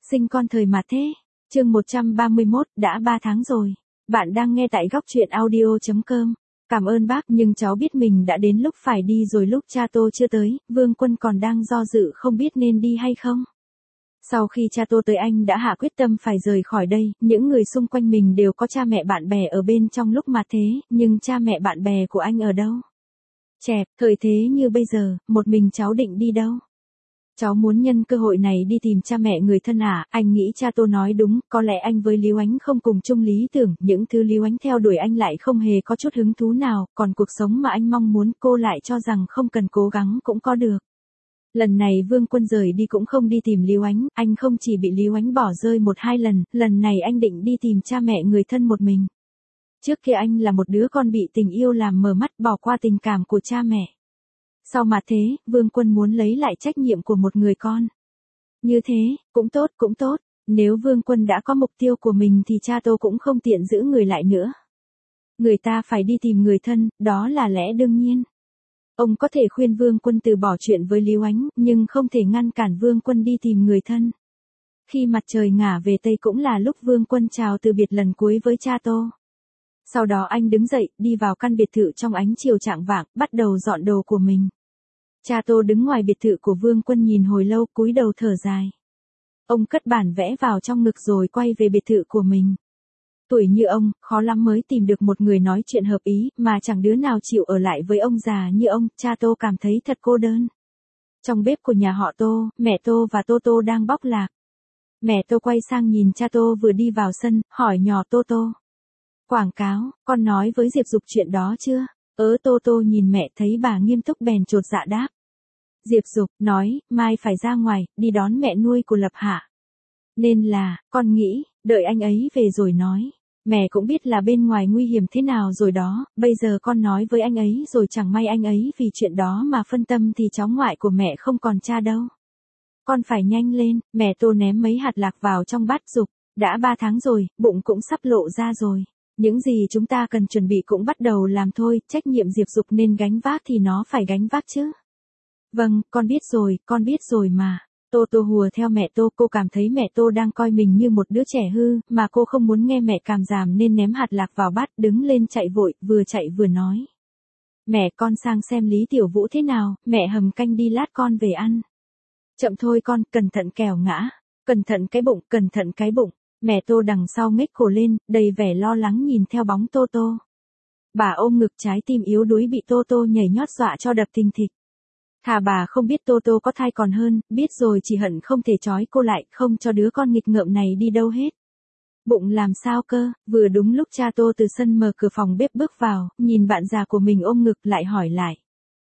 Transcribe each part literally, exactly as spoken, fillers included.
Sinh con thời mà thế. Chương một trăm ba mươi mốt, đã ba tháng rồi. Bạn đang nghe tại góc truyện audio chấm com. Cảm ơn bác, nhưng cháu biết mình đã đến lúc phải đi rồi. Lúc cha Tô chưa tới, Vương Quân còn đang do dự không biết nên đi hay không. Sau khi cha Tô tới, anh đã hạ quyết tâm phải rời khỏi đây. Những người xung quanh mình đều có cha mẹ bạn bè ở bên trong lúc mà thế, nhưng cha mẹ bạn bè của anh ở đâu? Chẹp, thời thế như bây giờ, một mình cháu định đi đâu? Cháu muốn nhân cơ hội này đi tìm cha mẹ người thân à. Anh nghĩ cha Tô nói đúng, có lẽ anh với Lý Oánh không cùng chung lý tưởng, những thứ Lý Oánh theo đuổi anh lại không hề có chút hứng thú nào, còn cuộc sống mà anh mong muốn cô lại cho rằng không cần cố gắng cũng có được. Lần này Vương Quân rời đi cũng không đi tìm Lý Oánh, anh không chỉ bị Lý Oánh bỏ rơi một hai lần, lần này anh định đi tìm cha mẹ người thân một mình. Trước kia anh là một đứa con bị tình yêu làm mờ mắt, bỏ qua tình cảm của cha mẹ. Sau mà thế, Vương Quân muốn lấy lại trách nhiệm của một người con. Như thế, cũng tốt, cũng tốt. Nếu Vương Quân đã có mục tiêu của mình thì cha Tô cũng không tiện giữ người lại nữa. Người ta phải đi tìm người thân, đó là lẽ đương nhiên. Ông có thể khuyên Vương Quân từ bỏ chuyện với Lý Oánh, nhưng không thể ngăn cản Vương Quân đi tìm người thân. Khi mặt trời ngả về Tây cũng là lúc Vương Quân chào từ biệt lần cuối với cha Tô. Sau đó anh đứng dậy, đi vào căn biệt thự trong ánh chiều chạng vạng, bắt đầu dọn đồ của mình. Cha Tô đứng ngoài biệt thự của Vương Quân nhìn hồi lâu, cúi đầu thở dài. Ông cất bản vẽ vào trong ngực rồi quay về biệt thự của mình. Tuổi như ông, khó lắm mới tìm được một người nói chuyện hợp ý, mà chẳng đứa nào chịu ở lại với ông già như ông. Cha Tô cảm thấy thật cô đơn. Trong bếp của nhà họ Tô, mẹ Tô và Tô Tô đang bóc lạc. Mẹ Tô quay sang nhìn cha Tô vừa đi vào sân, hỏi nhỏ Tô Tô. Quảng cáo, con nói với Diệp Dục chuyện đó chưa? Ớ Tô Tô nhìn mẹ thấy bà nghiêm túc bèn chột dạ đáp. Diệp Dục nói, mai phải ra ngoài, đi đón mẹ nuôi của Lập Hạ. Nên là, con nghĩ, đợi anh ấy về rồi nói. Mẹ cũng biết là bên ngoài nguy hiểm thế nào rồi đó, bây giờ con nói với anh ấy rồi chẳng may anh ấy vì chuyện đó mà phân tâm thì cháu ngoại của mẹ không còn cha đâu. Con phải nhanh lên. Mẹ Tô ném mấy hạt lạc vào trong bát. Dục, đã ba tháng rồi, bụng cũng sắp lộ ra rồi. Những gì chúng ta cần chuẩn bị cũng bắt đầu làm thôi, trách nhiệm Diệp Dục nên gánh vác thì nó phải gánh vác chứ. Vâng, con biết rồi, con biết rồi mà. Tô Tô hùa theo mẹ Tô, cô cảm thấy mẹ Tô đang coi mình như một đứa trẻ hư, mà cô không muốn nghe mẹ càm ràm nên ném hạt lạc vào bát, đứng lên chạy vội, vừa chạy vừa nói. Mẹ, con sang xem Lý Tiểu Vũ thế nào, mẹ hầm canh đi lát con về ăn. Chậm thôi con, cẩn thận kẻo ngã, cẩn thận cái bụng, cẩn thận cái bụng. Mẹ Tô đằng sau ngếch cổ lên, đầy vẻ lo lắng nhìn theo bóng Tô Tô. Bà ôm ngực, trái tim yếu đuối bị Tô Tô nhảy nhót dọa cho đập thình thịch. Thà bà không biết Tô Tô có thai còn hơn, biết rồi chỉ hận không thể trói cô lại, không cho đứa con nghịch ngợm này đi đâu hết. Bụng làm sao cơ? Vừa đúng lúc cha Tô từ sân mở cửa phòng bếp bước vào, nhìn bạn già của mình ôm ngực lại hỏi lại.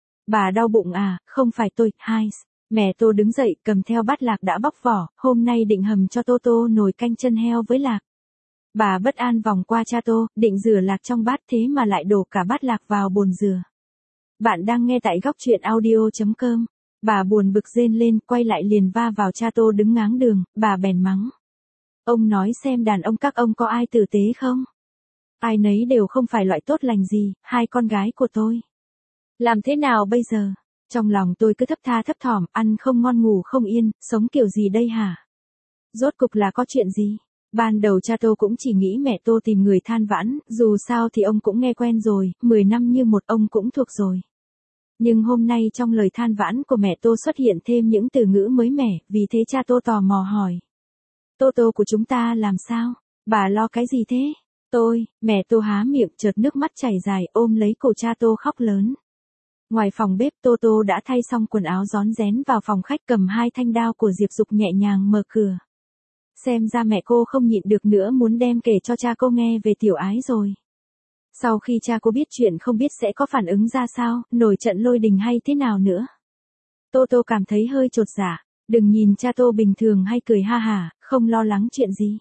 Bà đau bụng à? Không phải tôi, hai. Mẹ Tô đứng dậy, cầm theo bát lạc đã bóc vỏ, hôm nay định hầm cho Tô Tô nồi canh chân heo với lạc. Bà bất an vòng qua cha Tô, định rửa lạc trong bát thế mà lại đổ cả bát lạc vào bồn rửa. Bạn đang nghe tại góc truyện audio chấm com. Bà buồn bực rên lên, quay lại liền va vào cha Tô đứng ngáng đường, bà bèn mắng. Ông nói xem đàn ông các ông có ai tử tế không? Ai nấy đều không phải loại tốt lành gì, hai con gái của tôi. Làm thế nào bây giờ? Trong lòng tôi cứ thấp tha thấp thỏm, ăn không ngon ngủ không yên, sống kiểu gì đây hả? Rốt cục là có chuyện gì? Ban đầu cha Tô cũng chỉ nghĩ mẹ Tô tìm người than vãn, dù sao thì ông cũng nghe quen rồi, mười năm như một ông cũng thuộc rồi. Nhưng hôm nay trong lời than vãn của mẹ Tô xuất hiện thêm những từ ngữ mới mẻ, vì thế cha Tô tò mò hỏi. Tô Tô của chúng ta làm sao? Bà lo cái gì thế? Tôi, mẹ Tô há miệng chợt nước mắt chảy dài ôm lấy cổ cha Tô khóc lớn. Ngoài phòng bếp Tô Tô đã thay xong quần áo rón rén vào phòng khách cầm hai thanh đao của Diệp Dục nhẹ nhàng mở cửa. Xem ra mẹ cô không nhịn được nữa muốn đem kể cho cha cô nghe về tiểu ái rồi. Sau khi cha cô biết chuyện không biết sẽ có phản ứng ra sao, nổi trận lôi đình hay thế nào nữa. Tô Tô cảm thấy hơi chột dạ, đừng nhìn cha Tô bình thường hay cười ha hả, không lo lắng chuyện gì.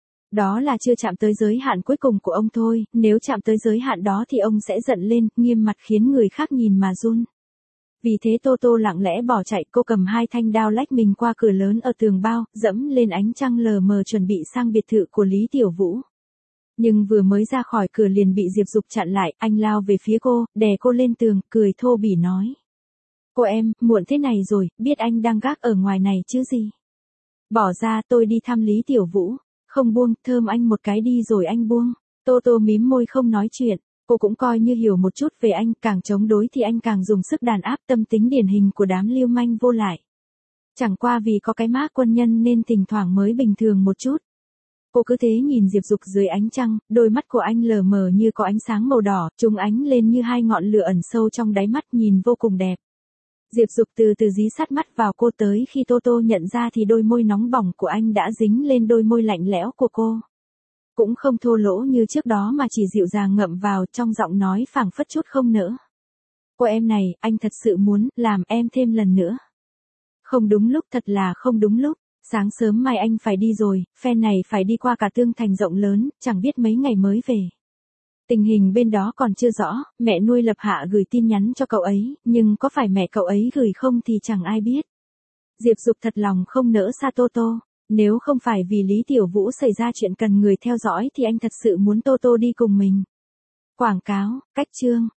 Đó là chưa chạm tới giới hạn cuối cùng của ông thôi, nếu chạm tới giới hạn đó thì ông sẽ giận lên, nghiêm mặt khiến người khác nhìn mà run. Vì thế Tô Tô lặng lẽ bỏ chạy, cô cầm hai thanh đao lách mình qua cửa lớn ở tường bao, dẫm lên ánh trăng lờ mờ chuẩn bị sang biệt thự của Lý Tiểu Vũ. Nhưng vừa mới ra khỏi cửa liền bị Diệp Dục chặn lại, anh lao về phía cô, đè cô lên tường, cười thô bỉ nói. Cô em, muộn thế này rồi, biết anh đang gác ở ngoài này chứ gì? Bỏ ra tôi đi thăm Lý Tiểu Vũ. Không buông, thơm anh một cái đi rồi anh buông. Tô Tô mím môi không nói chuyện. Cô cũng coi như hiểu một chút về anh, càng chống đối thì anh càng dùng sức đàn áp, tâm tính điển hình của đám lưu manh vô lại. Chẳng qua vì có cái mác quân nhân nên thỉnh thoảng mới bình thường một chút. Cô cứ thế nhìn Diệp Dục dưới ánh trăng, đôi mắt của anh lờ mờ như có ánh sáng màu đỏ, chúng ánh lên như hai ngọn lửa ẩn sâu trong đáy mắt, nhìn vô cùng đẹp. Diệp Dục từ từ dí sát mắt vào cô, tới khi Tô Tô nhận ra thì đôi môi nóng bỏng của anh đã dính lên đôi môi lạnh lẽo của cô. Cũng không thô lỗ như trước đó mà chỉ dịu dàng ngậm vào, trong giọng nói phảng phất chút không nỡ. Cô em này, anh thật sự muốn làm em thêm lần nữa. Không đúng lúc, thật là không đúng lúc. Sáng sớm mai anh phải đi rồi, phe này phải đi qua cả Tương Thành rộng lớn, chẳng biết mấy ngày mới về. Tình hình bên đó còn chưa rõ, mẹ nuôi Lập Hạ gửi tin nhắn cho cậu ấy, nhưng có phải mẹ cậu ấy gửi không thì chẳng ai biết. Diệp Dục thật lòng không nỡ xa Tô Tô. Nếu không phải vì Lý Tiểu Vũ xảy ra chuyện cần người theo dõi thì anh thật sự muốn Tô Tô đi cùng mình. Quảng cáo, cách chương.